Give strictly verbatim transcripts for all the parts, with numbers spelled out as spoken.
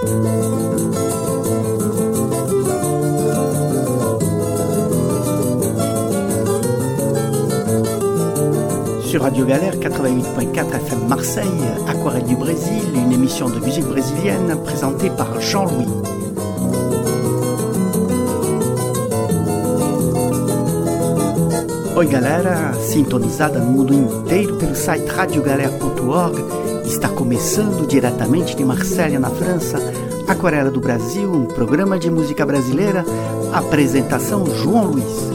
Sur Radio Galère quatre-vingt-huit point quatre F M Marseille, Aquarelle du Brésil, une émission de musique brésilienne présentée par Jean-Louis. Oi galera, sintonizada no mundo inteiro pelo site radio galera ponto org, está começando diretamente de Marselha, na França, Aquarela do Brasil, um programa de música brasileira, apresentação João Luiz.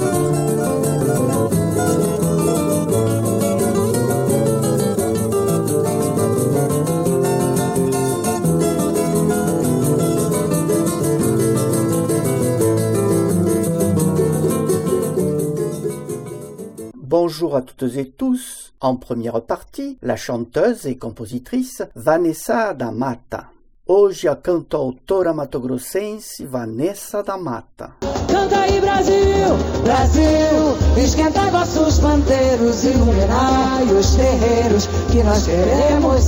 Bonjour à toutes et tous. En première partie, la chanteuse et compositrice Vanessa da Mata. Hoje a cantautora matogrossense Vanessa da Mata. Canta aí Brasil, Brasil, esquentai vossos pandeiros, iluminai os terreiros que nós queremos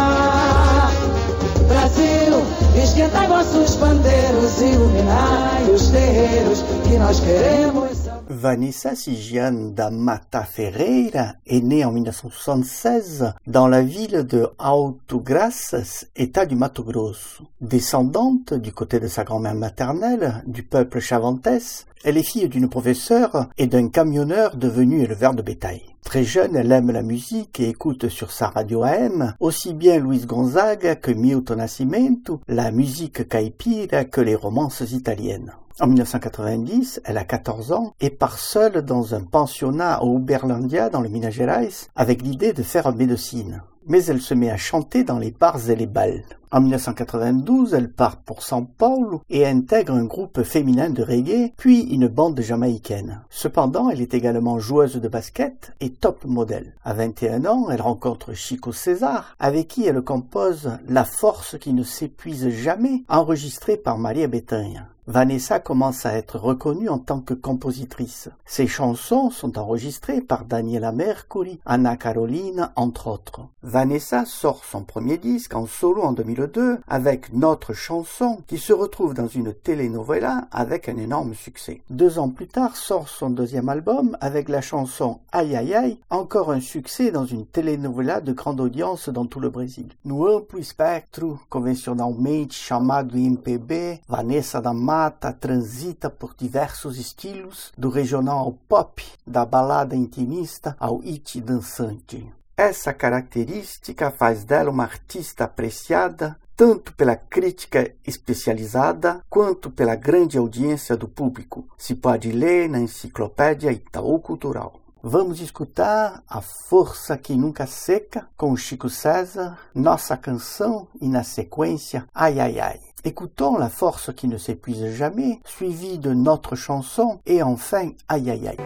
sambar. Brasil, esquentai vossos pandeiros, iluminai os terreiros que nós queremos sambar. Vanessa Sigiane da Mata Ferreira est née en dix-neuf cent soixante-seize dans la ville de Alto Graças, état du Mato Grosso. Descendante du côté de sa grand-mère maternelle du peuple chavantes, elle est fille d'une professeure et d'un camionneur devenu éleveur de bétail. Très jeune, elle aime la musique et écoute sur sa radio A M aussi bien Luis Gonzaga que Milton Nascimento, la musique caipira que les romances italiennes. En dix-neuf cent quatre-vingt-dix, elle a quatorze ans et part seule dans un pensionnat à Uberlândia dans le Minas Gerais avec l'idée de faire médecine. Mais elle se met à chanter dans les bars et les bals. En dix-neuf cent quatre-vingt-douze, elle part pour São Paulo et intègre un groupe féminin de reggae, puis une bande jamaïcaine. Cependant, elle est également joueuse de basket et top modèle. À vingt et un ans, elle rencontre Chico César, avec qui elle compose La force qui ne s'épuise jamais, enregistrée par Maria Bethânia. Vanessa commence à être reconnue en tant que compositrice. Ses chansons sont enregistrées par Daniela Mercury, Ana Carolina, entre autres. Vanessa sort son premier disque en solo en deux mille deux avec Notre chanson qui se retrouve dans une telenovela avec un énorme succès. Deux ans plus tard sort son deuxième album avec la chanson Ai Ai Ai, encore un succès dans une telenovela de grande audience dans tout le Brésil. No amplo espectro, convencionalmente chamado M P B, Vanessa da Mata transita por diversos estilos, do regional ao pop, da balada intimista ao hit dançante. Essa característica faz dela uma artista apreciada tanto pela crítica especializada quanto pela grande audiência do público. Se pode ler na enciclopédia Itaú Cultural. Vamos escutar A Força que Nunca Seca com Chico César, Nossa Canção e na sequência Ai Ai Ai. Écoutons La Force qui ne s'épuise jamais, suivi de Notre chanson et enfin Ai Ai Ai.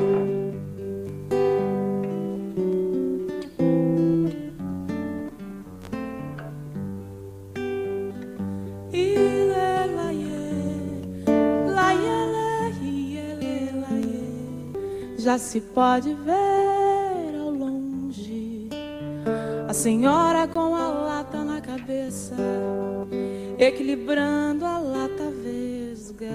Já se pode ver ao longe a senhora com a lata na cabeça, equilibrando a lata vesga,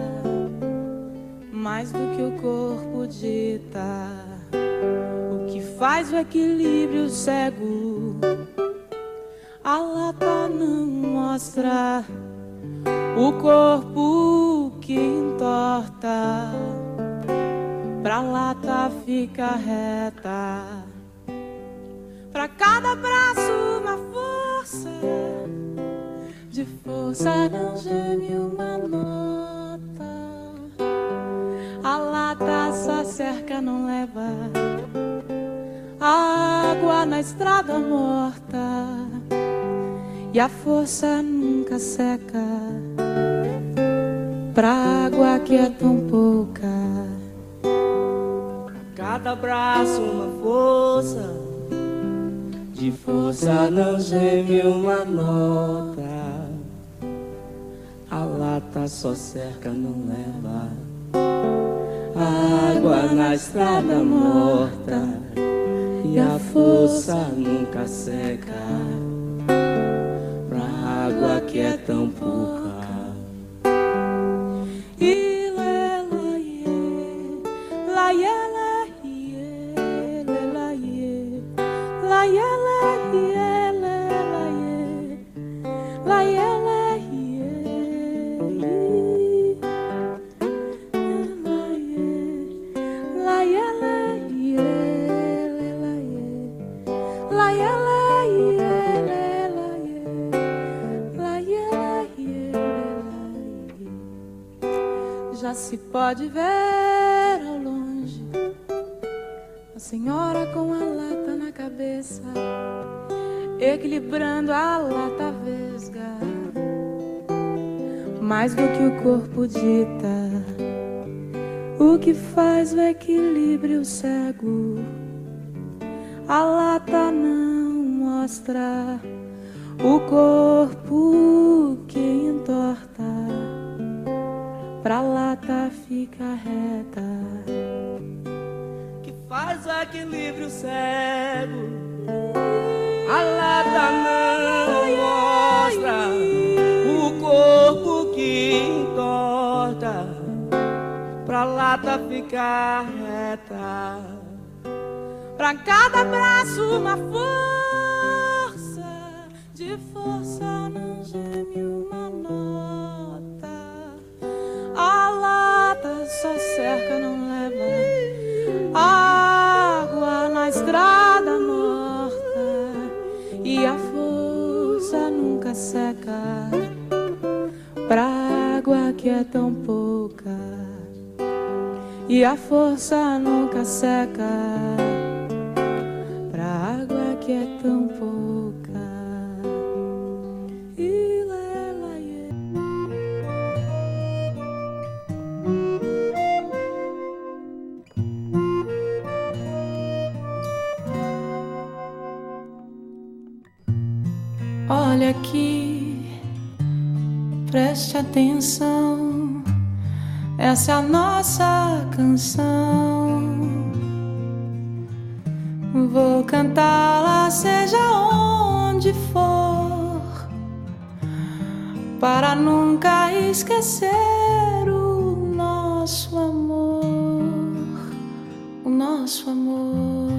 mais do que o corpo dita, o que faz o equilíbrio cego. A lata não mostra o corpo que entorta, pra lata fica reta, pra cada braço uma força, de força não geme uma nota. A lata só cerca, não leva a água na estrada morta, e a força nunca seca, pra água que é tão pouca. Cada braço uma força, de força não geme uma nota. A lata só cerca, não leva a água na estrada morta, e a força nunca seca, pra água que é tão pouca. E lê, lá, iê, lá, iê, lá, iê, lê, lá, iê, lá, iê, lá, iê, lê, lá, iê, lá, iê, lá, iê, lá, iê, lá, iê, lá, iê, lê, lá, iê, lá, iê, lá, iê, lê, lá, iê, lá, iê, lá, iê, lê, lá, iê. Já se pode ver ao longe a senhora com a lata na cabeça, equilibrando a lata vesga. Mais do que o corpo dita, o que faz o equilíbrio cego. A lata não mostra o corpo que entorta, pra lata fica reta, Que faz o equilíbrio cego. A lata não mostra o corpo que entorta, pra lata ficar reta. pra cada braço uma força, de força não geme uma nota. A lata só cerca, não leva água na estrada morta, e a força nunca seca, pra água que é tão pouca. E a força nunca seca, pra água que é tão pouca. E lê, lá, iê. Olha aqui, preste atenção, essa é a nossa canção. Vou cantá-la seja onde for, para nunca esquecer o nosso amor, o nosso amor.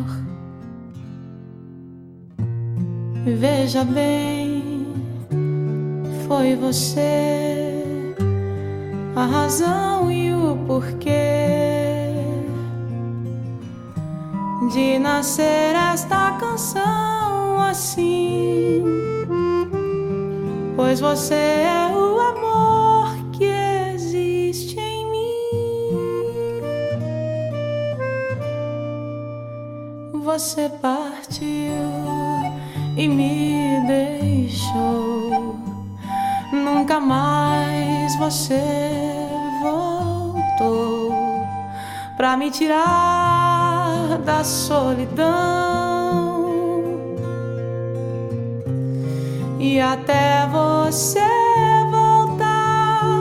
Veja bem, foi você a razão e o porquê de nascer esta canção assim, pois você é o amor que existe em mim. Você partiu e me deixou, nunca mais você voltou pra me tirar da solidão. E até você voltar,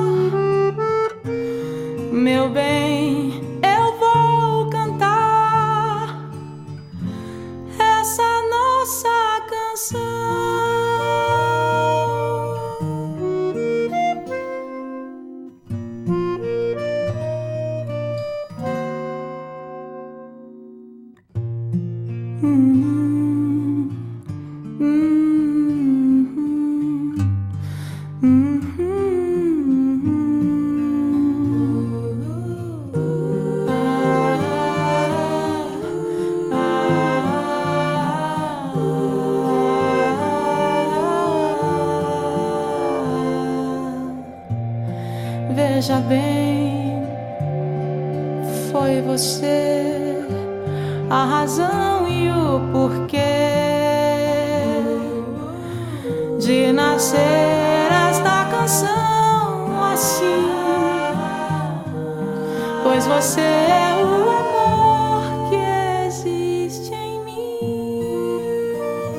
meu bem, eu vou cantar essa nossa canção. Veja bem, foi você a razão e o porquê de nascer esta canção assim, pois você é o amor que existe em mim.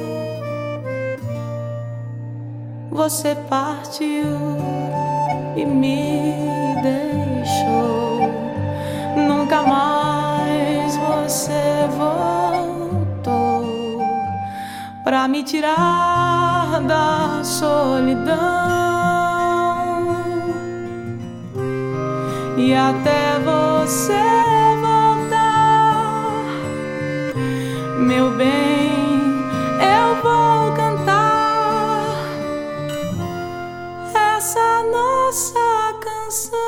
Você partiu e me deixou, nunca mais você voltou pra pra me tirar da solidão e até você voltar, meu bem, eu vou cantar essa nossa canção.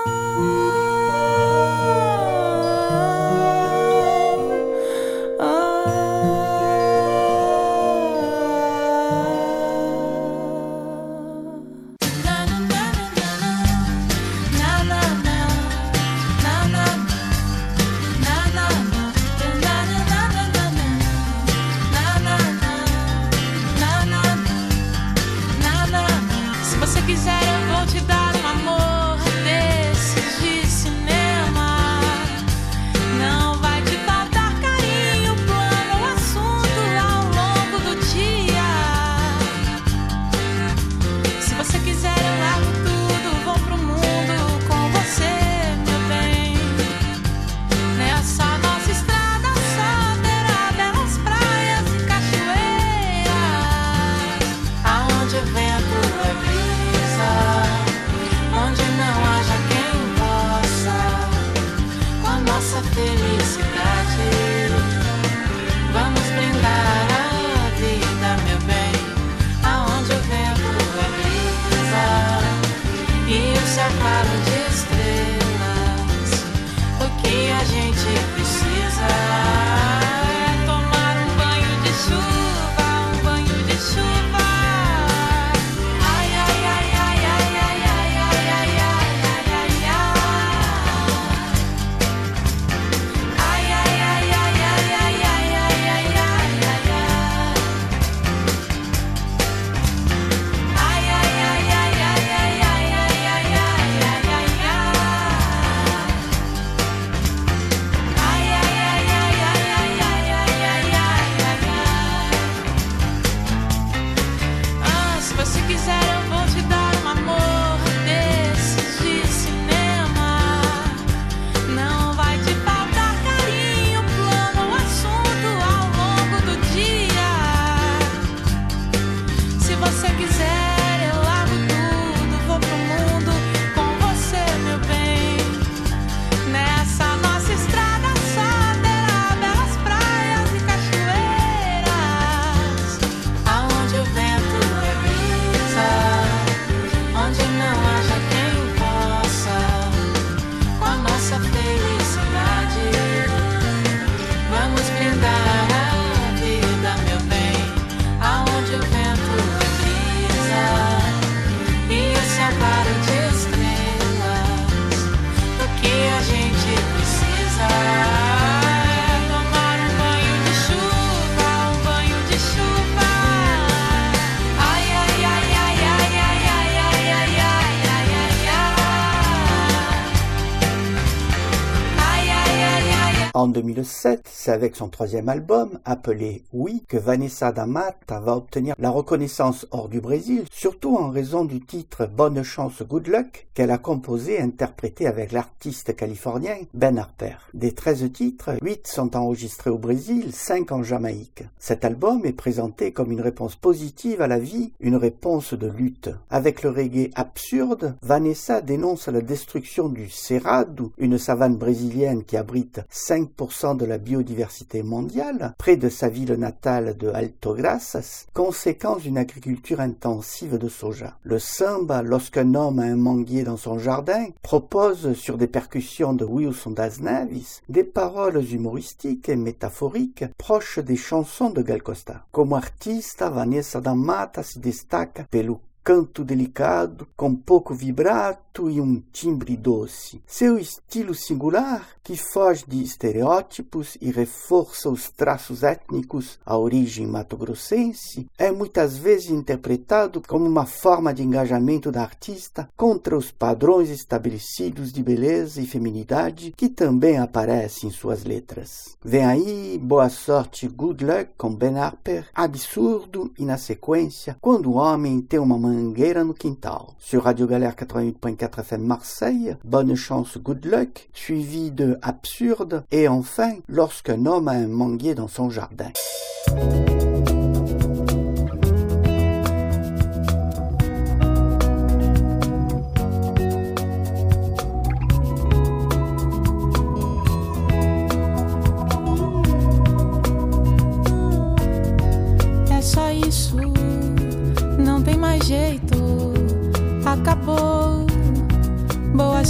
En deux mille sept, c'est avec son troisième album, appelé Oui, que Vanessa da Mata va obtenir la reconnaissance hors du Brésil, surtout en raison du titre Bonne Chance Good Luck qu'elle a composé et interprété avec l'artiste californien Ben Harper. Des treize titres, huit sont enregistrés au Brésil, cinq en Jamaïque. Cet album est présenté comme une réponse positive à la vie, une réponse de lutte. Avec le reggae absurde, Vanessa dénonce la destruction du Cerrado, une savane brésilienne qui abrite cinq pour cent de la biodiversité mondiale, près de sa ville natale de Alto Graças, conséquence d'une agriculture intensive de soja. Le samba, lorsqu'un homme a un manguier dans son jardin, propose sur des percussions de Wilson das Neves des paroles humoristiques et métaphoriques proches des chansons de Gal Costa. Como artista, Vanessa da Mata se destaca pelo canto delicado, com pouco vibrato e um timbre doce. Seu estilo singular, que foge de estereótipos e reforça os traços étnicos à origem mato-grossense, é muitas vezes interpretado como uma forma de engajamento da artista contra os padrões estabelecidos de beleza e feminidade que também aparecem em suas letras. Vem aí Boa Sorte Good Luck com Ben Harper, absurdo e na sequência, quando o homem tem uma mangueira no quintal. Sur Radio Galère quatre-vingt-huit point quatre F M Marseille, Bonne Chance Good Luck, suivi de Absurde, et enfin, Lorsqu'un homme a un manguier dans son jardin.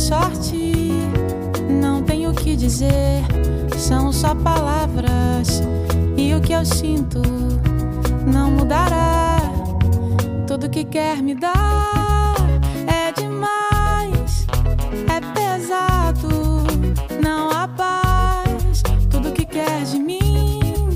sorte, não tenho o que dizer, são só palavras. E o que eu sinto não mudará. Tudo que quer me dar é demais, é pesado, não há paz. Tudo que quer de mim,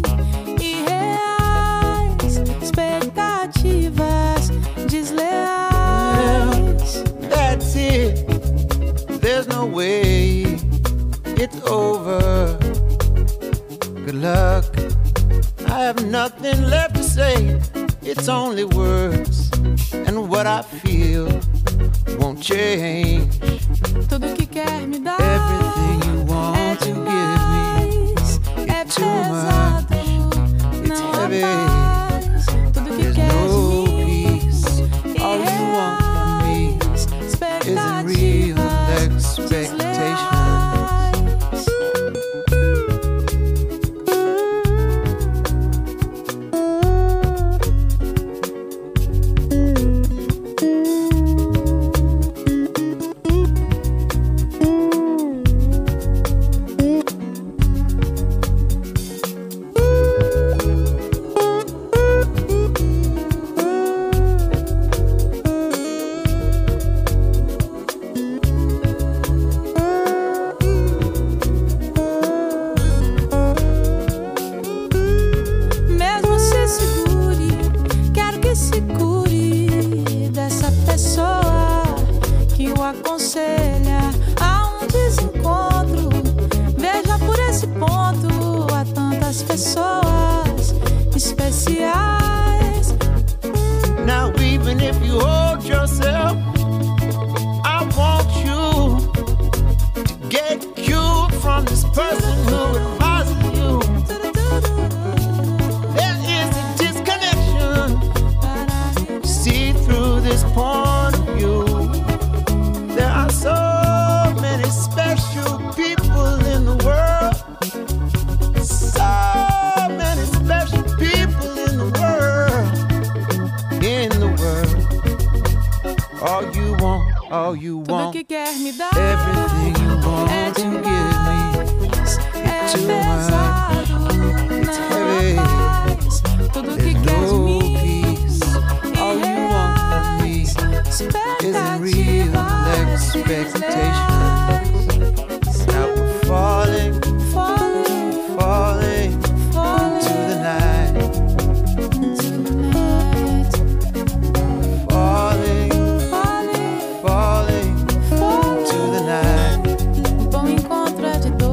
irreais, expectativas desleais. That's it, there's no way it's over. Good luck, I have nothing left to say. It's only words, and what I feel won't change. Tudo que quer me dar everything you want é to demais, give me, é it's too pesado, much, it's não há heavy. paz. Tudo que There's quer no de mim, peace. All you want from me irreais, isn't real expectativas expectation. Mesmo se segure, quero que se cure dessa pessoa que o aconselha a um desencontro. Veja por esse ponto, há tantas pessoas especiais. Now even if you hold yourself, I want you to get cured from this person who advises you. There is a disconnection. See through this point of view. There are so many special people in the world. So many special people in the world. In the world. All you want, all you Tudo want. que quer me dar Everything you want é to give me. demais, é too much, pesado, it's não heavy. há paz. Tudo que There's quer de no mim, peace. All you want from me isn't real expectation. Now we're falling, Falling, falling falling to the night. into the night. Falling, Falling, falling falling. to the night. Um bom encontro é de dois.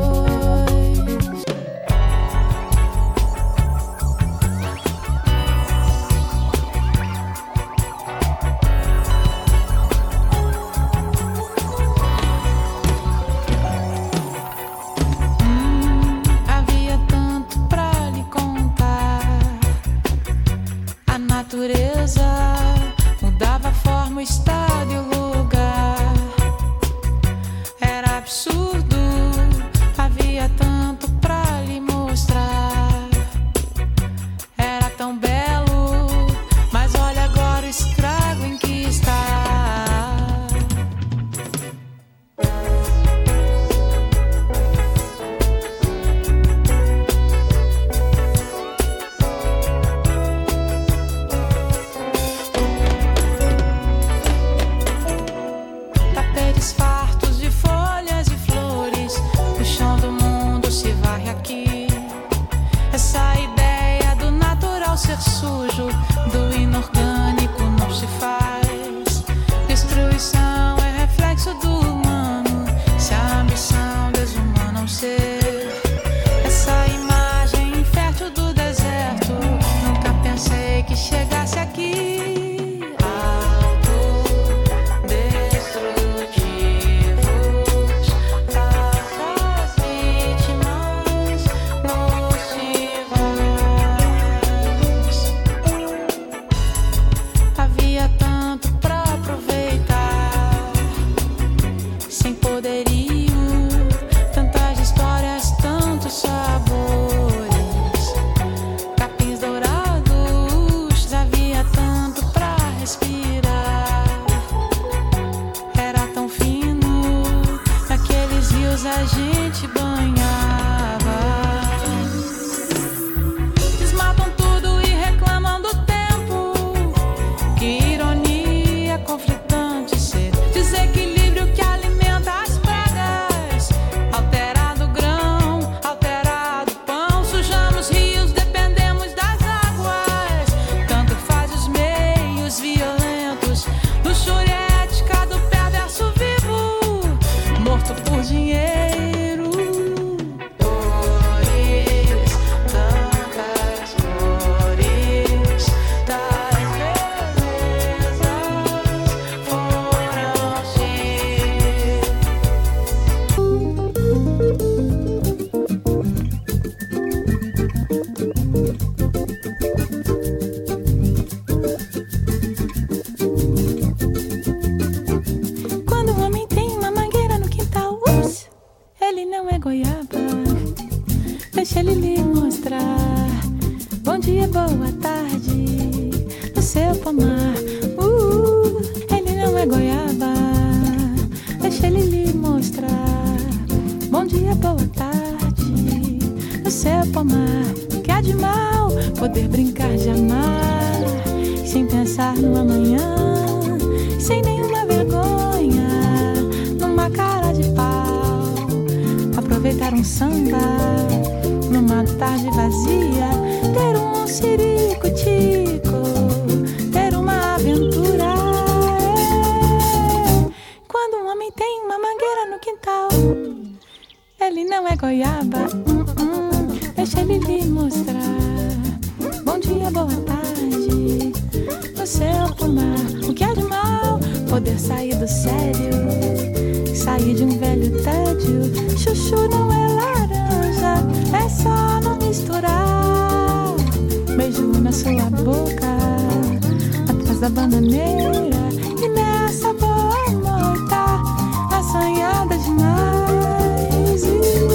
ele lhe mostrar bom dia, boa tarde no seu pomar. Uh, ele não é goiaba, deixa ele lhe mostrar bom dia, boa tarde no seu pomar. Que há de mal poder brincar de amar sem pensar no amanhã, sem nenhuma vergonha, numa cara de pau. Aproveitar um samba numa tarde vazia, ter um ciricutico, ter uma aventura. É. Quando um homem tem uma mangueira no quintal, ele não é goiaba, hum, hum, deixa ele lhe mostrar bom dia, boa tarde no seu pomar. O que há de mal poder sair do sério, sair de um velho tédio. Chuchu não é laranja, é só não misturar. Beijo na sua boca, atrás da bananeira, e nessa boa morta, assanhada demais.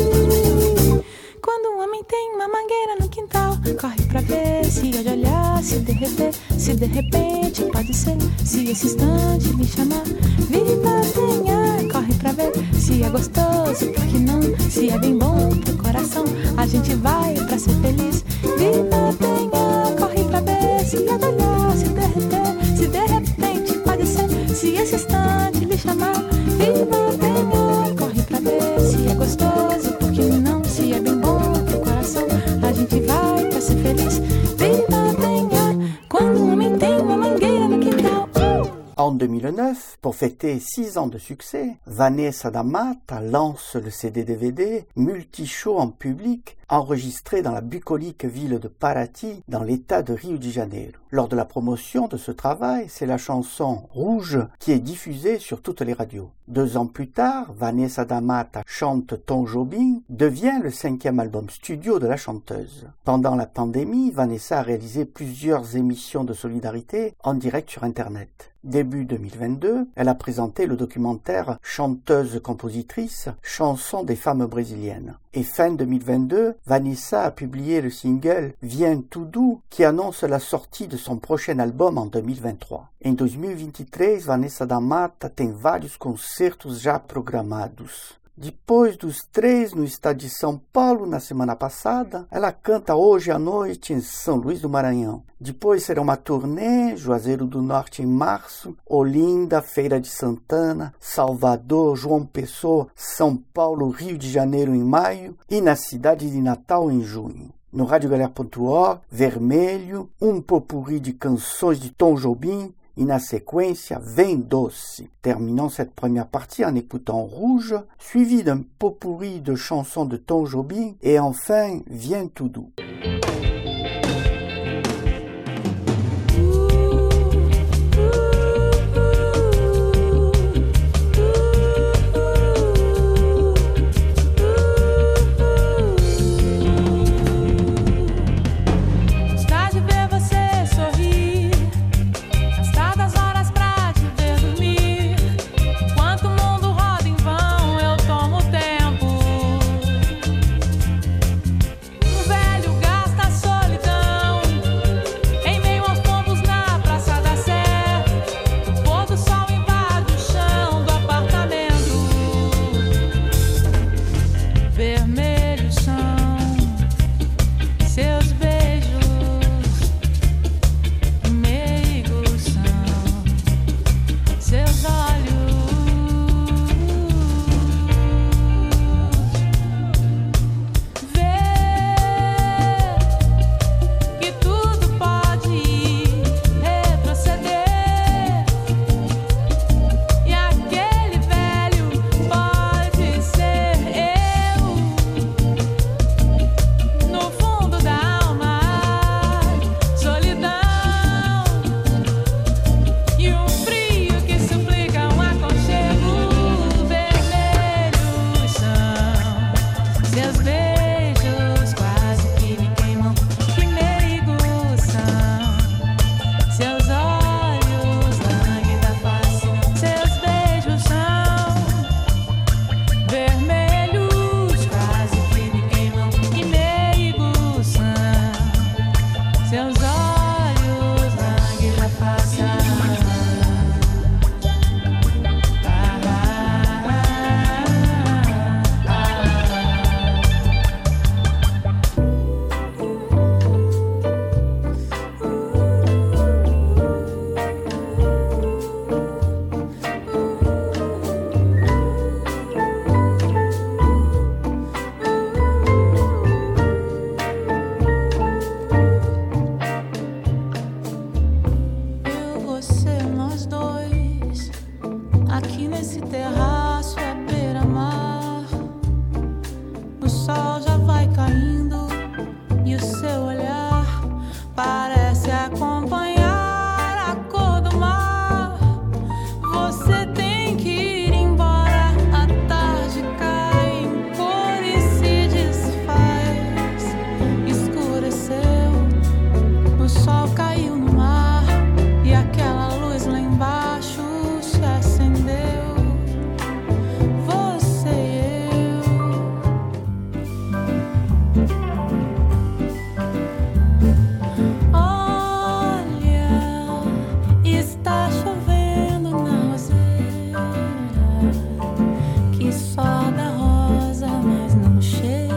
E quando um homem tem uma mangueira no quintal, corre pra ver se é de olhar, se derreter, se de repente pode ser, se esse instante lhe chamar. Viva, tenha, corre pra ver se é gostoso, por que não? Se é bem bom pro coração, a gente vai pra ser feliz. Viva, tenha, corre pra ver se é de olhar, se derreter, se de repente pode ser, se esse instante lhe chamar. Viva, tenha, corre pra ver se é gostoso, por que não? Se é bem bom pro coração, a gente vai pra ser feliz. Viva, tenha, quando um homem tem uma mangueira no quintal. En deux mille neuf, pour fêter six ans de succès, Vanessa da Mata lance le C D D V D multi-show en public enregistré dans la bucolique ville de Paraty, dans l'état de Rio de Janeiro. Lors de la promotion de ce travail, c'est la chanson Rouge qui est diffusée sur toutes les radios. Deux ans plus tard, Vanessa da Mata chante Tom Jobim, devient le cinquième album studio de la chanteuse. Pendant la pandémie, Vanessa a réalisé plusieurs émissions de solidarité en direct sur Internet. Début deux mille vingt-deux, elle a présenté le documentaire Chanteuse-compositrice, chanson des femmes brésiliennes. Et fin deux mille vingt-deux, Vanessa a publié le single Viens Tudo, qui annonce la sortie de son prochain album en deux mille vingt-trois. Em dois mil e vinte e três, Vanessa da Mata tem vários concertos já programados. Depois dos três no estado de São Paulo na semana passada, ela canta hoje à noite em São Luís do Maranhão. Depois será uma turnê, Juazeiro do Norte em março, Olinda, Feira de Santana, Salvador, João Pessoa, São Paulo, Rio de Janeiro em maio e na cidade de Natal em junho. No radio galère ponto org, Vermelho, um popurri de canções de Tom Jobim, et na sequência, Vem Doce. Terminons cette première partie en écoutant Rouge, suivi d'un pot-pourri de chansons de Tom Jobim, et enfin, Viens Tudo. Gasta aqui nesse terraço é beira-mar. O sol já vai caindo e o seu olhar parece acompanhar a cor do mar. Você tem que ir embora, a tarde cai em cor e se desfaz. Escureceu, o sol caiu no mar e aquela luz lá embaixo se acendeu. Você e eu. Olha, está chovendo na roseira, que só dá rosa, mas não cheira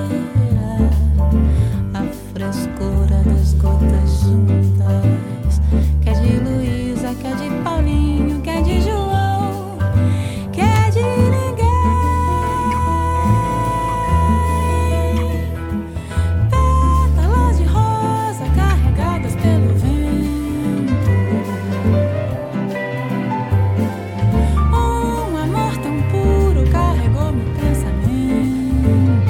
a frescura das gotas juntas. Que é de Luísa, que é de Paulinho, que é de João, que é de ninguém. Pétalas de rosa carregadas pelo vento. Um amor tão puro carregou meu pensamento.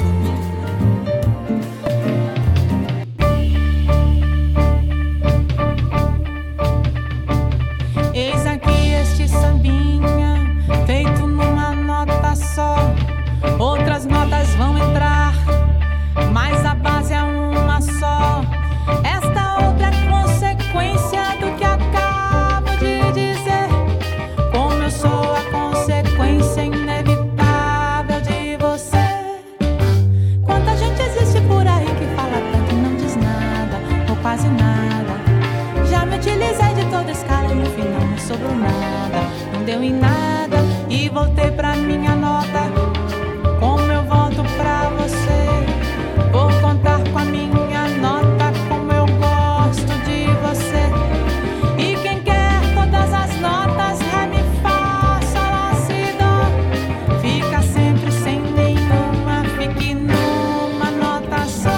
Eis aqui este sambinha, feito numa nota só. Outras notas vão entrar, mas a base é uma só. Esta outra é consequência do que acabo de dizer. Como eu sou a consequência inevitável de você. Quanta gente existe por aí que fala tanto e não diz nada, ou quase nada. Já me utilizei de toda escala e no final não sobrou nada. Não deu em nada e voltei pra minha nota. Como eu volto pra você, vou contar com a minha nota como eu gosto de você. E quem quer todas as notas, ré, mi, fá, sol, lá, si, dó, fica sempre sem nenhuma, fique numa nota só.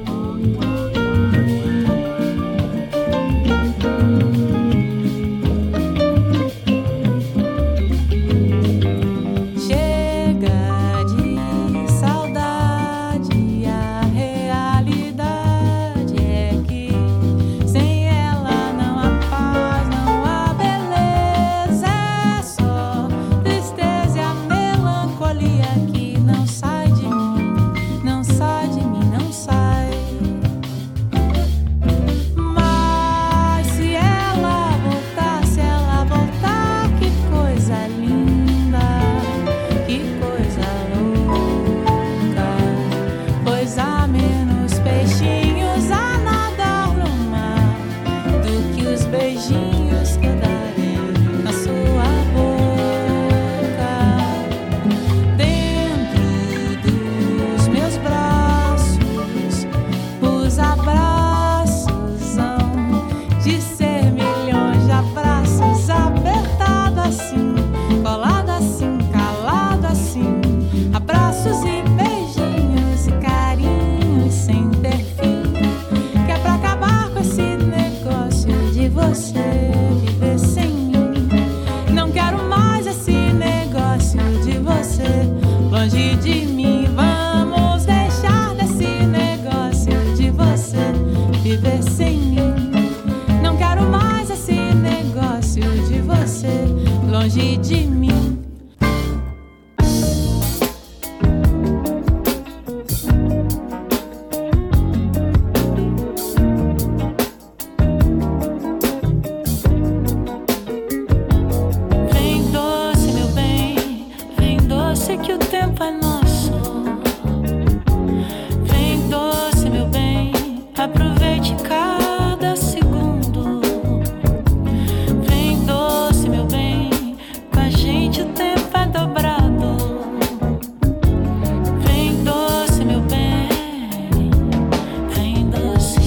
Chega de saudade, a realidade é que sem ela não há paz, não há beleza. É só tristeza e a melancolia que não sai de mim, não sai de mim, não sai. Mas se ela voltar, se ela voltar, que coisa linda, que coisa louca. Pois há menos peixinhos a nadar no mar do que os beijinhos que eu darei na sua boca. Dentro dos meus braços, os abraços hão de ser milhões de abraços, apertado assim, colado assim, calado assim. Abraços e beijinhos e carinhos sem ter fim. Que é pra acabar com esse negócio de você viver sem mim. Não quero mais esse negócio de você longe de mim. Vamos deixar desse negócio de você viver sem mim. Não quero mais esse negócio de você longe de mim. Vem doce, meu bem, vem doce que o tempo é nosso. Vem doce, meu bem, aproveite cada segundo. Vem doce, meu bem, com a gente o tempo é dobrado. Vem doce, meu bem, vem doce.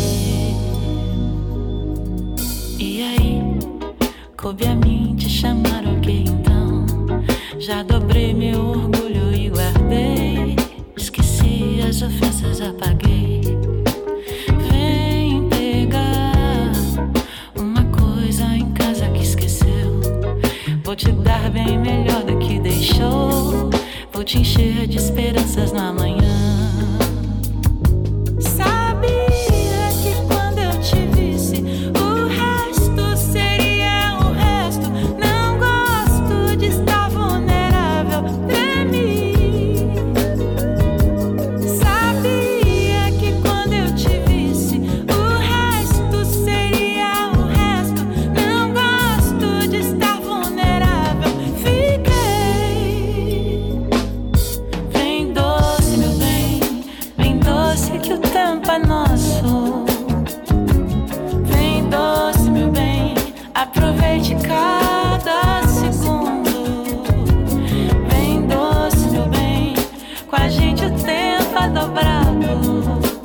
E aí, coube a mim te chamar, ok, então. Já dobrei meu orgulho e guardei. Esqueci as ofensas, apaguei. Vem pegar uma coisa em casa que esqueceu. Vou te dar bem melhor do que te encher de esperanças no amanhã. Aproveite cada segundo. Vem doce, meu bem, com a gente o tempo é dobrado.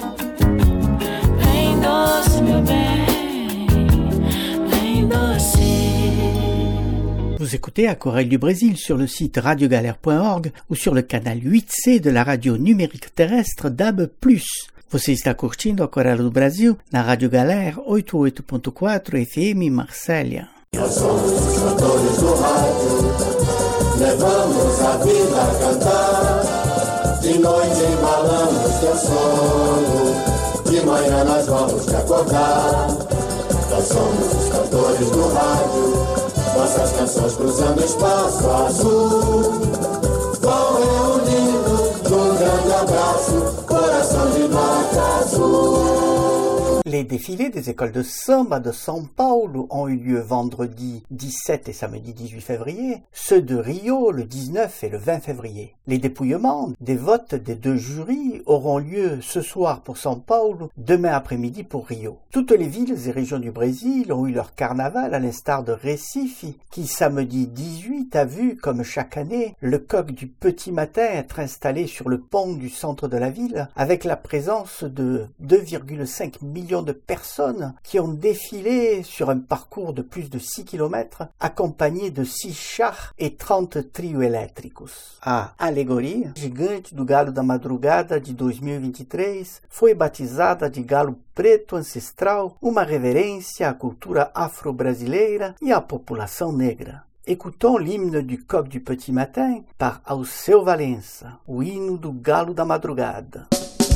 Vem doce, meu bem, vem doce. Vous écoutez Aquarelle du Brésil sur le site radio galère point org ou sur le canal huit C de la radio numérique terrestre D A B plus. Você está curtindo Aquarela do Brasil na Rádio Galera oitenta e oito ponto quatro F M Marsella. Nós somos os cantores do rádio, levamos a vida a cantar. De noite embalamos teu sono, de manhã nós vamos te acordar. Nós somos os cantores do rádio, nossas canções cruzando espaço azul. Vão reunindo num grande abraço, coração de nota azul. Les défilés des écoles de samba de São Paulo ont eu lieu vendredi dix-sept et samedi dix-huit février, ceux de Rio le dix-neuf et le vingt février. Les dépouillements des votes des deux jurys auront lieu ce soir pour São Paulo, demain après-midi pour Rio. Toutes les villes et régions du Brésil ont eu leur carnaval à l'instar de Recife, qui samedi dix-huit a vu, comme chaque année, le coq du petit matin être installé sur le pont du centre de la ville, avec la présence de deux virgule cinq millions de personnes qui ont défilé sur un parcours de plus de six kilomètres, accompagnés de six chars et trente trios elétricos. A alegoria gigante do Galo da Madrugada de dois mil e vinte e três foi batizada de Galo Preto Ancestral, uma reverência à cultura afro-brasileira e à população negra. Écoutons l'hymne du coq du petit matin par Alceu Valença, o hino do Galo da Madrugada.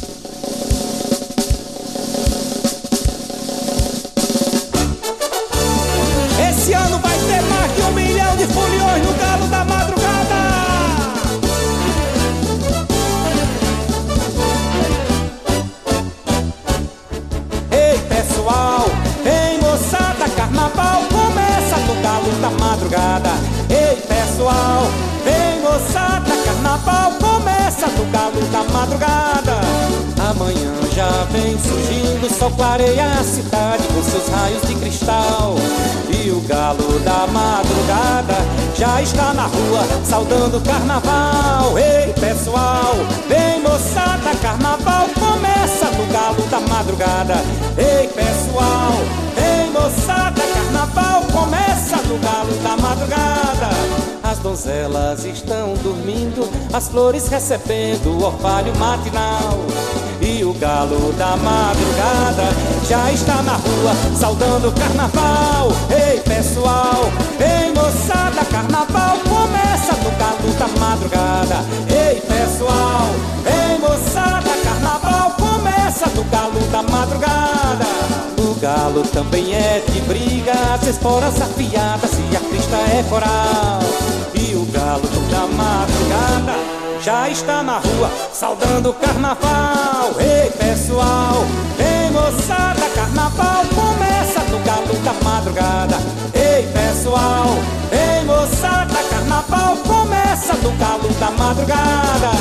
Esse ano vai ter mais de um milhão de foliões no Galo da Madrugada. Ei, pessoal, ei, moçada, carnaval começa no Galo da Madrugada. Ei, pessoal, ei, moçada, carnaval começa no Galo da Madrugada. Amanhã já vem surgindo, o sol clareia a cidade com seus raios de cristal. E o Galo da Madrugada já está na rua saudando o carnaval. Ei, pessoal, vem moçada, carnaval começa no Galo da Madrugada. Ei, pessoal, vem moçada, carnaval começa no Galo da Madrugada. As donzelas estão dormindo, as flores recebendo o orvalho matinal. E o Galo da Madrugada já está na rua saudando o carnaval. Ei, pessoal, ei, moçada, carnaval começa no Galo da Madrugada. Ei, pessoal, ei, moçada, carnaval começa no Galo da Madrugada. O galo também é de briga, as esporas afiadas e a crista é coral. E o Galo da Madrugada já está na rua saudando o carnaval. Ei, pessoal, ei, moçada, carnaval começa no Galo da Madrugada. Ei, pessoal, ei, moçada, carnaval começa no Galo da Madrugada.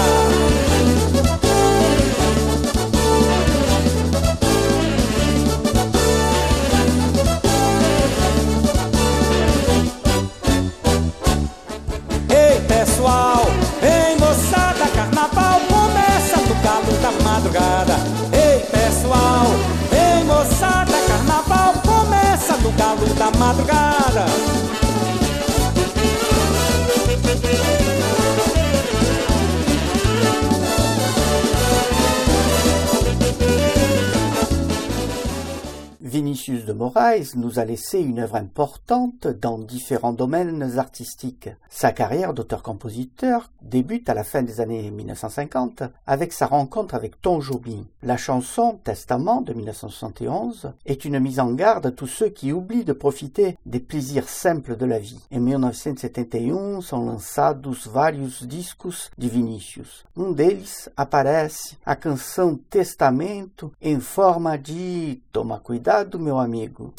Ei, pessoal, ei, moçada, carnaval começa no Galo da Madrugada. Ei, pessoal, ei, moçada, carnaval começa no Galo da Madrugada. Vinicius de Moraes nous a laissé une œuvre importante dans différents domaines artistiques. Sa carrière d'auteur-compositeur débute à la fin des années mille neuf cent cinquante avec sa rencontre avec Tom Jobim. La chanson Testament de mille neuf cent soixante et onze est une mise en garde à tous ceux qui oublient de profiter des plaisirs simples de la vie. Em mil novecentos e setenta e um são lançados vários discos de Vinícius. Um deles aparece a canção Testamento em forma de Toma cuidado, meu amigo.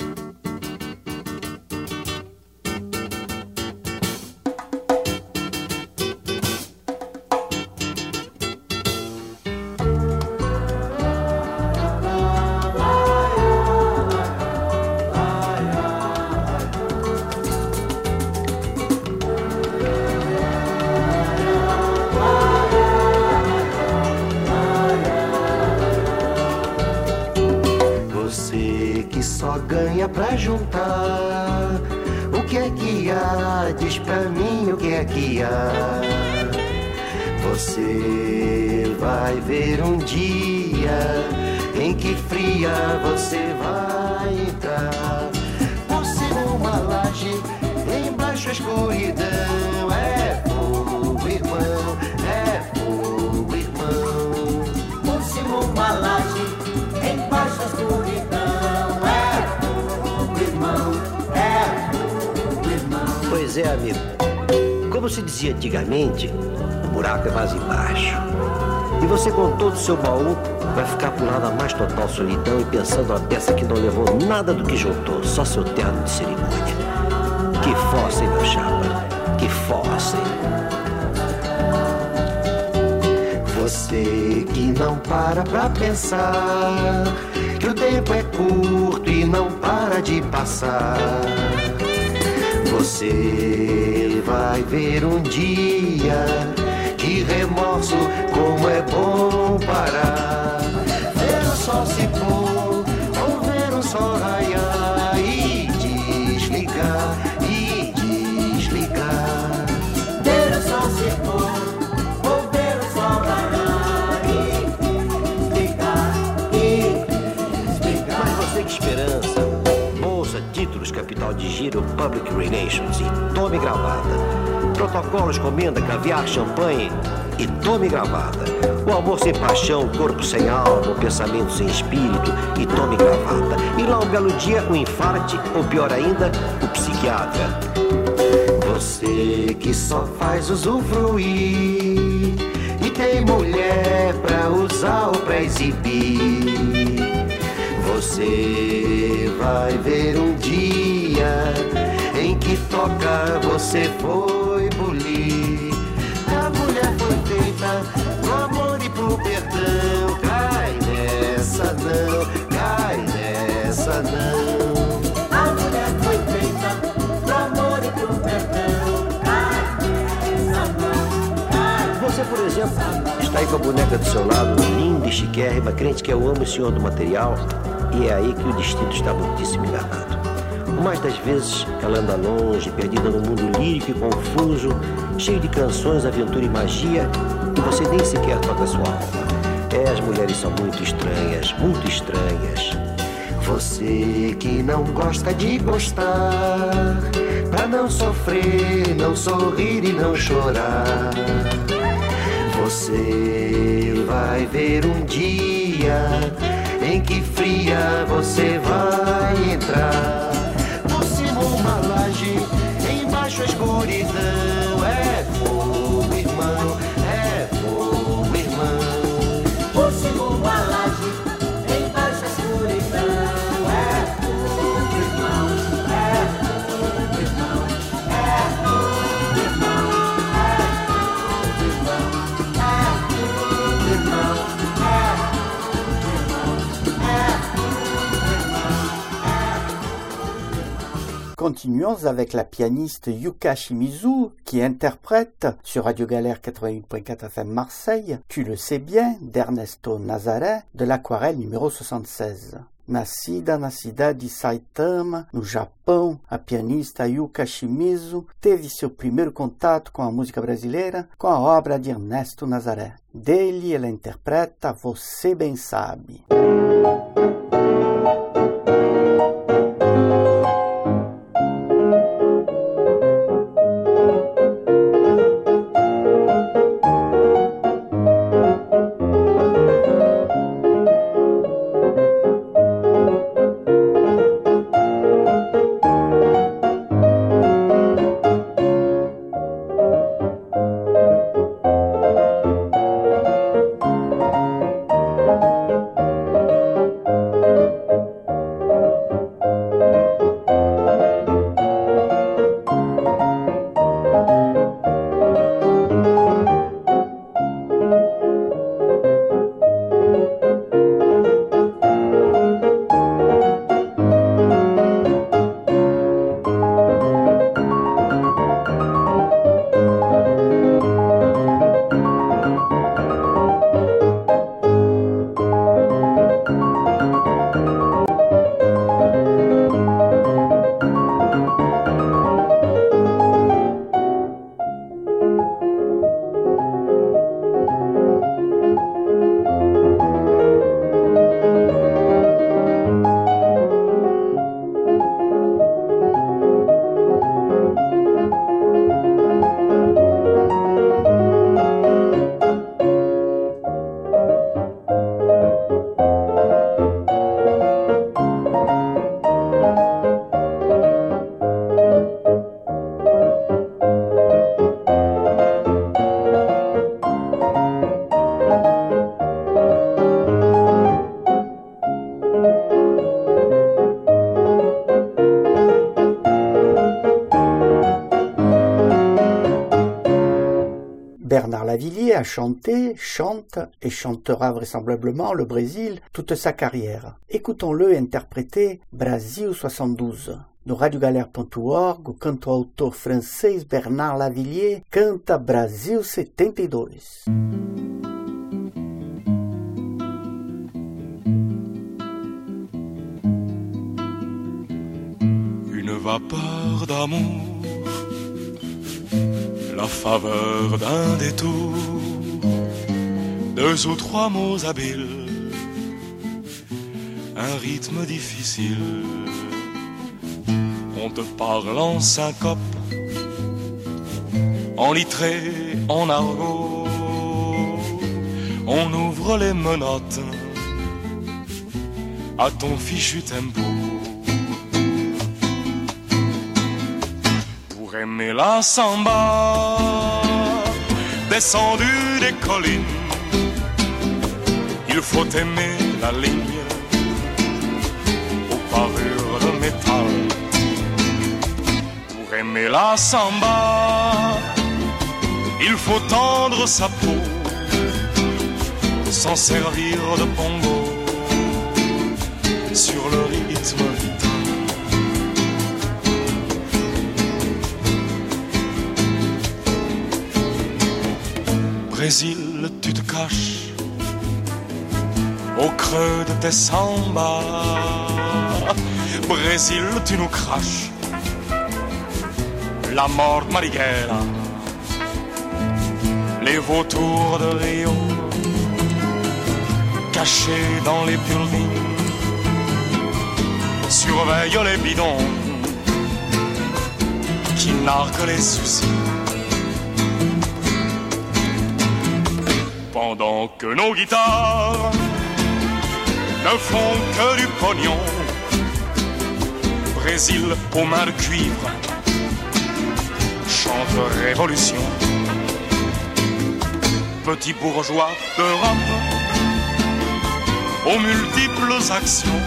Ganha pra juntar. O que é que há? Diz pra mim o que é que há. Você vai ver um dia em que fria você vai entrar. Por cima uma laje, embaixo a escuridão. É fogo, irmão, é fogo, irmão. Por cima uma laje, embaixo a escuridão. Pois é, amigo. Como se dizia antigamente, o buraco é mais embaixo. E você, com todo o seu baú, vai ficar por lá na mais total solidão e pensando uma peça que não levou nada do que juntou, só seu terno de cerimônia. Que fossa, hein, meu chapa? Que fossa, hein? Você que não para pra pensar que o tempo é curto e não para de passar. Você vai ver um dia, que remorso, como é bom parar. Ver o sol se pôr, ou ver o sol raiar e desligar, e desligar. Ver o sol se pôr, ou ver o sol raiar e desligar, e desligar. Mas você, que esperança! Títulos, capital de giro, public relations e tome gravata. Protocolos, comenda, caviar, champanhe e tome gravata. O amor sem paixão, o corpo sem alma, o pensamento sem espírito e tome gravata. E lá um belo dia o infarte, ou pior ainda, o psiquiatra. Você que só faz usufruir e tem mulher pra usar ou pra exibir. Você vai ver um dia em que toca você foi bulir. A mulher foi feita pro amor e pro perdão. Cai nessa não, cai nessa não. A mulher foi feita pro amor e pro perdão. Cai nessa não, cai. Você, por exemplo, está aí com a boneca do seu lado, linda e chiquérrima, crente que eu amo o senhor do material. E é aí que o destino está muitíssimo enganado. O mais das vezes ela anda longe, perdida no mundo lírico e confuso, cheio de canções, aventura e magia, e você nem sequer toca sua alma. É, as mulheres são muito estranhas, muito estranhas. Você que não gosta de gostar, pra não sofrer, não sorrir e não chorar. Você vai ver um dia em que fria você vai entrar. Por cima uma laje, embaixo a escuridão. É fogo, irmão, é fogo, irmão. Por cima uma laje, embaixo a escuridão. É fogo, irmão, é fogo, irmão. É fogo, irmão, é fogo, irmão. É fogo, irmão, é fogo, irmão. Continuons avec la pianiste Yuka Shimizu qui interprète sur Radio Galère quatre-vingt-huit point quatre F M Marseille Tu le sais bien d'Ernesto Nazaré de l'Aquarelle numéro soixante-seize. Nascida na cidade de Saitama, no Japão, a pianista Yuka Shimizu teve seu primeiro contato com a música brasileira com a obra de Ernesto Nazaré. Dele ela interpreta Você Bem Sabe. Bernard Lavilliers a chanté, chante et chantera vraisemblablement le Brésil toute sa carrière. Écoutons-le interpréter Brasil soixante-douze. No radio galera ponto org, o cantautor francês Bernard Lavilliers canta Brasil setenta e dois. Une vapeur d'amour, la faveur d'un détour, deux ou trois mots habiles, un rythme difficile. On te parle en syncope, en litré, en argot. On ouvre les menottes à ton fichu tempo. Pour aimer la samba, descendu des collines, il faut aimer la ligne aux parures de métal. Pour aimer la samba, il faut tendre sa peau, s'en servir de bongo sur le rythme vital. Brésil, tu te caches au creux de tes sambas. Brésil, tu nous craches la mort Marighella, les vautours de Rio, cachés dans les buildings, surveillent les bidons qui narguent les soucis. Pendant que nos guitares ne font que du pognon, Brésil aux mains de cuivre chante révolution. Petit bourgeois d'Europe aux multiples actions,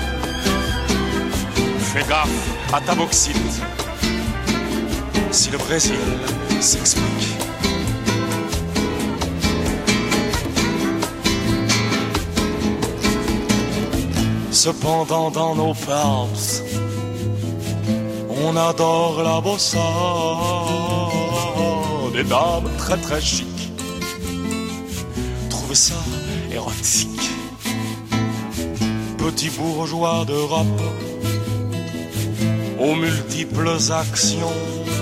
fais gaffe à ta bauxite si le Brésil s'explique. Cependant dans nos pubs, on adore la bossa, des dames très très chic, trouvez ça érotique. Petit bourgeois d'Europe, aux multiples actions,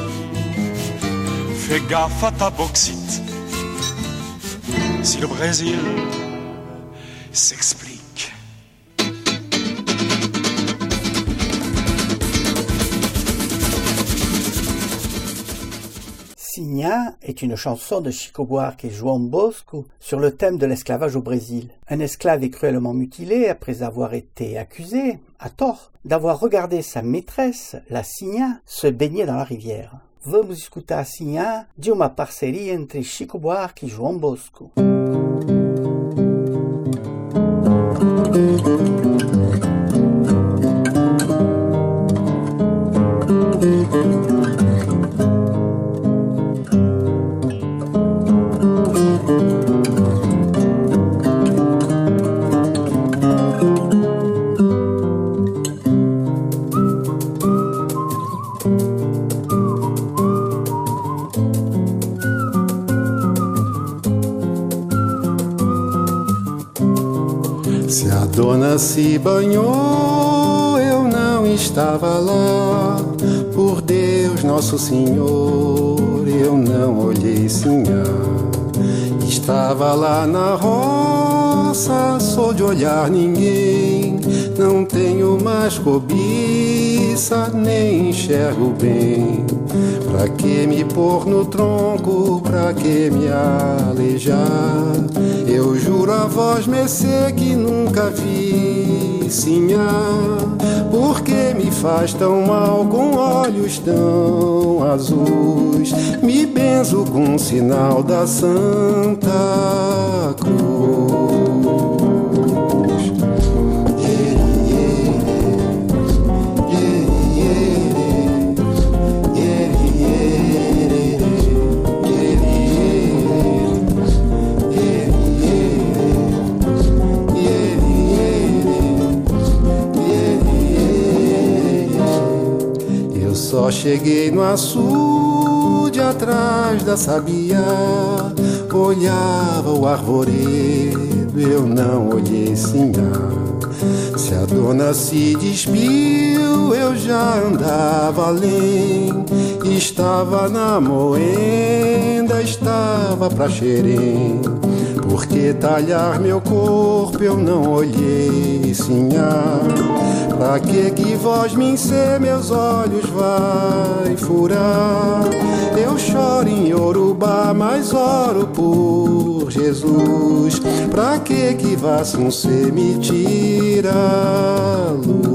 fais gaffe à ta bauxite si le Brésil s'explique. Signa est une chanson de Chico Buarque et João Bosco sur le thème de l'esclavage au Brésil. Un esclave est cruellement mutilé après avoir été accusé, à tort, d'avoir regardé sa maîtresse, la Signa, se baigner dans la rivière. Vamos escutar a Signa de uma parceria entre Chico Buarque e João Bosco. Se a dona se banhou, eu não estava lá. Por Deus, Nosso Senhor, eu não olhei Sinhá. Estava lá na roça, sou de olhar ninguém. Não tenho mais cobiça, nem enxergo bem. Pra que me pôr no tronco, pra que me aleijar? Eu juro a vós, mercê, que nunca vi Sinhá. Por que me faz tão mal com olhos tão azuis? Me benzo com o sinal da Santa Cruz. Só cheguei no açude atrás da sabia, olhava o arvoredo, eu não olhei sinhá. Se a dona se despiu, eu já andava além. Estava na moenda, estava pra xerém. Por que talhar meu corpo, eu não olhei sinhá. Pra que que voz me encer, meus olhos vai furar. Eu choro em Yorubá, mas oro por Jesus. Pra que que Vasconce me tira a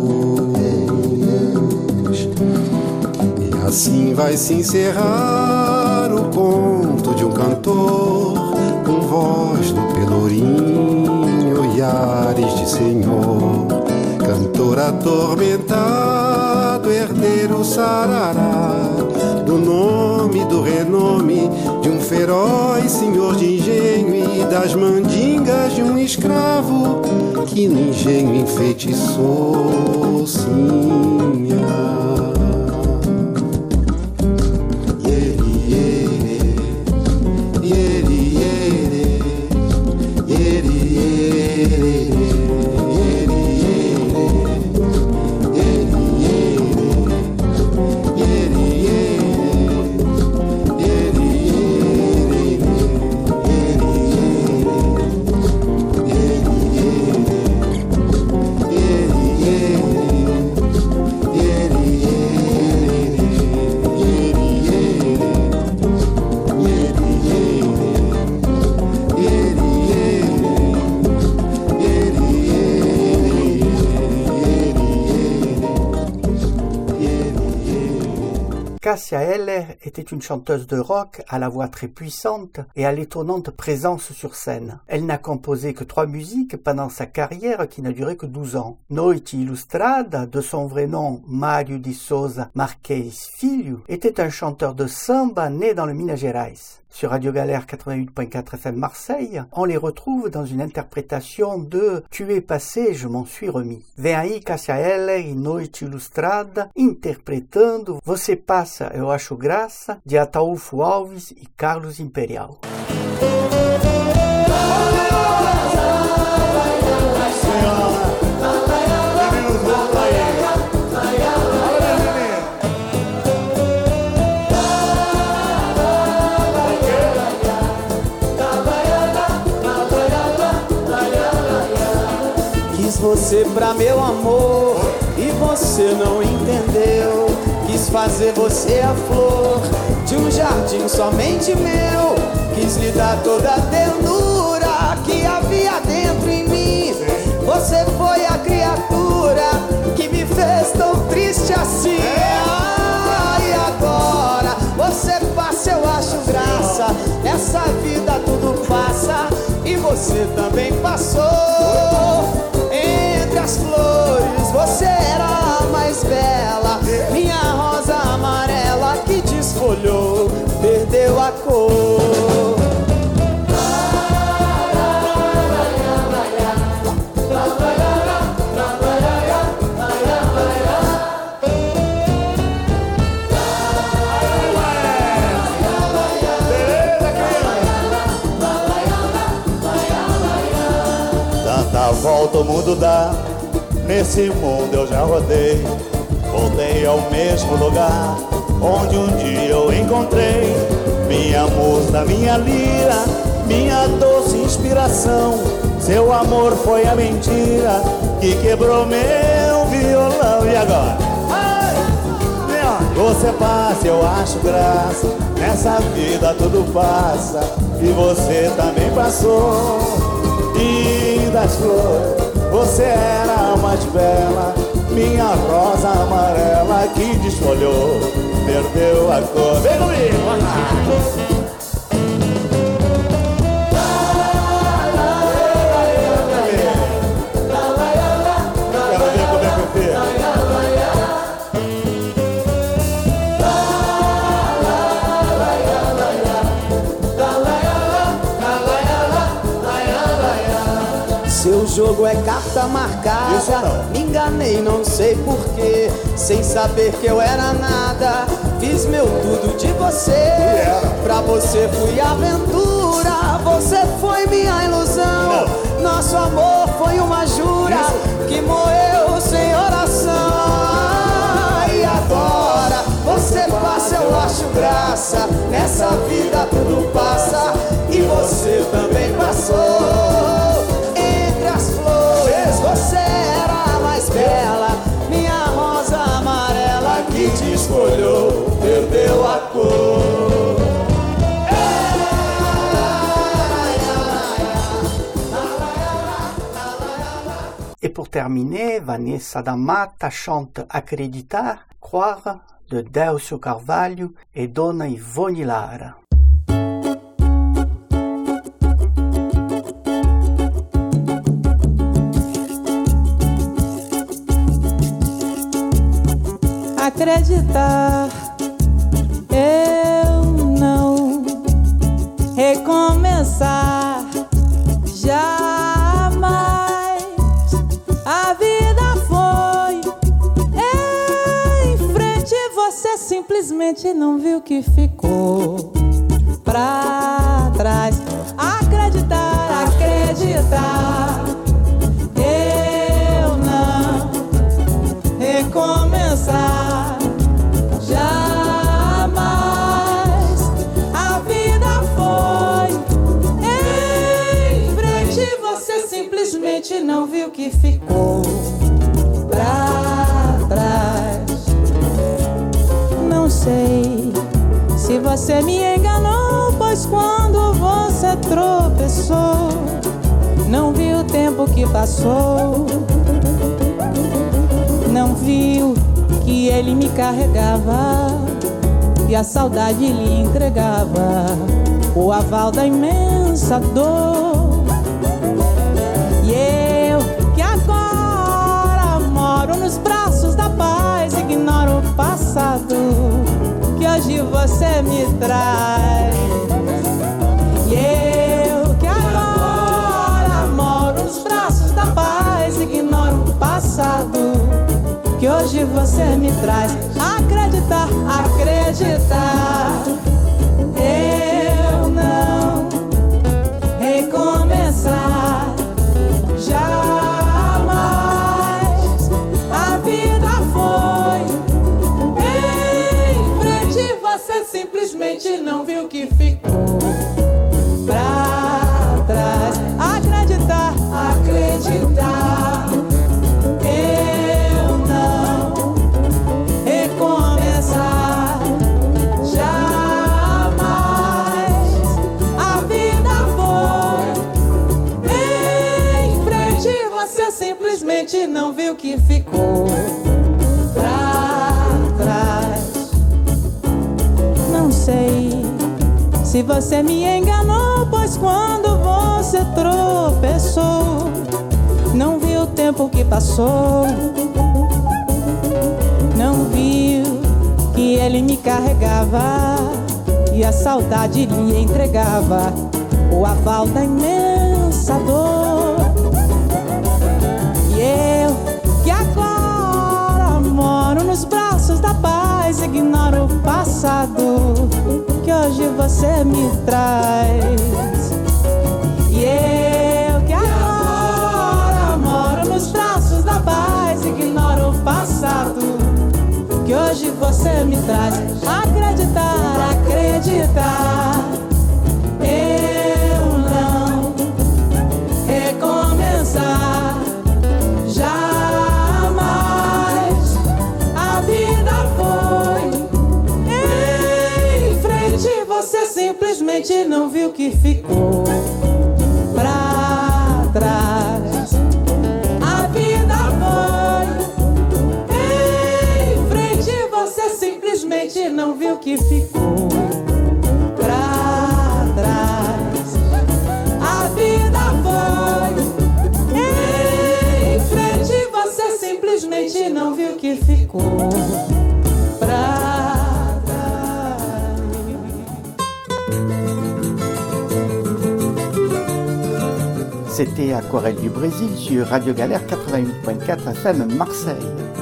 luz? E assim vai se encerrar o conto de um cantor, com voz do pelourinho e ares de senhor. Cantor atormentado, herdeiro sarará do nome, do renome de um feroz senhor de engenho e das mandingas de um escravo que no engenho enfeitiçou Sinha. Cássia Eller était une chanteuse de rock à la voix très puissante et à l'étonnante présence sur scène. Elle n'a composé que trois musiques pendant sa carrière qui n'a duré que douze ans. Noite Ilustrada, de son vrai nom Mário de Souza Marques Filho, était un chanteur de samba né dans le Minas Gerais. Sur Radio Galère quatre-vingt-huit point quatre F M Marseille, on les retrouve dans une interprétation de « Tu es passé, je m'en suis remis ». Vem aí Cássia Eller e Noite Ilustrada, interpretando Você Passa, Eu Acho Graça, de Ataúfo Alves e Carlos Imperial. Você pra meu amor e você não entendeu. Quis fazer você a flor de um jardim somente meu. Quis lhe dar toda a ternura que havia dentro em mim. Você foi a criatura que me fez tão triste assim. Ah, e agora você passa, eu acho graça. Essa vida tudo passa e você também passou. Entre as flores você era a mais bela, minha rosa amarela que desfolhou, perdeu a cor. Tanta volta o mundo dá, nesse mundo eu já rodei. Voltei ao mesmo lugar onde um dia eu encontrei minha musa, minha lira, minha doce inspiração. Seu amor foi a mentira que quebrou meu violão. E agora? Ai, você passa, eu acho graça. Nessa vida tudo passa e você também passou. E das flores você era a mais bela, minha rosa amarela que desfolhou, perdeu a cor. Vem comigo! Quero ver como é que eu fiz. Seu jogo é carta marcada. Isso não. Me enganei, não sei porquê. Sem saber que eu era nada. Fiz meu tudo de você. Pra você fui aventura. Você foi minha ilusão. Não. Nosso amor foi uma jura. Isso. Que morreu sem oração. E agora você passa, eu acho graça. Nessa vida tudo passa. E você também passou. Entre as flores você era a mais bela. Minha rosa amarela que te escolheu, perdeu a cor. Et pour terminer, Vanessa da Mata chante Acreditar, Croire de Décio Carvalho et Dona Ivone Lara. Acreditar, eu não recomeçar jamais. A vida foi em frente, você simplesmente não viu que ficou pra trás. Acreditar, acreditar, eu não recomeçar jamais. A vida foi em frente, você simplesmente não viu que ficou pra trás. Não sei se você me enganou, pois quando você tropeçou, não viu o tempo que passou. Não viu que ele me carregava e a saudade lhe entregava o aval da imensa dor. E eu que agora moro nos braços da paz, ignoro o passado que hoje você me traz. E eu que agora moro nos braços da paz, ignoro o passado que hoje você me traz. Acreditar, acreditar, eu não recomeçar jamais. A vida foi em frente, você simplesmente não viu que ficou pra trás. Acreditar, acreditar, eu não recomeçar jamais. A vida foi em frente, você simplesmente não viu que ficou pra trás. Não sei se você me enganou, pois quando você tropeçou, não viu o tempo que passou. Não viu que ele me carregava e a saudade lhe entregava o aval da imensa dor. E eu que agora moro nos braços da paz, ignoro o passado que hoje você me traz. E eu que agora moro nos braços da paz, ignoro o passado que hoje você me traz. Acreditar, acreditar, eu não recomeçar jamais. A vida foi em frente, você simplesmente não viu que ficou pra trás. A vida foi em frente, você simplesmente não viu que ficou pra trás. A vida foi em frente, você simplesmente não viu que ficou pra trás. C'était Aquarelle du Brésil sur Radio Galère quatre-vingt-huit point quatre F M Marseille.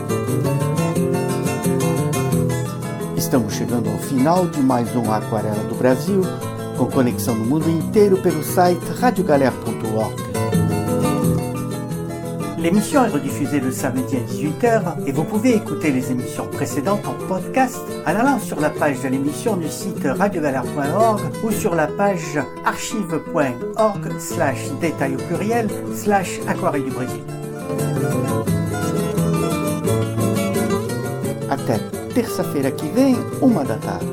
Estamos chegando ao final de mais um Aquarela do Brasil, com conexão no mundo inteiro pelo site radio galère point org. L'émission est rediffusée le samedi à dix-huit heures et vous pouvez écouter les émissions précédentes en podcast en allant sur la page de l'émission du site radio galère point org ou sur la page archive point org slash détail au pluriel slash Aquarelle du Brésil. Até terça-feira que vem, uma da tarde.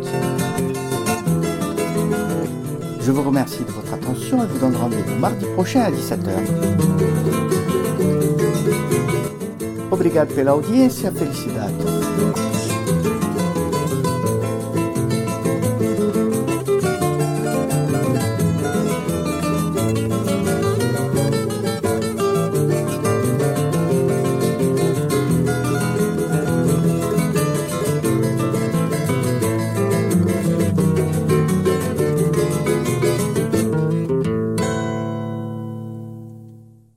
Je vous remercie de votre attention et vous donne rendez-vous mardi prochain à dix-sept heures. Obrigado pela audiência, felicidade.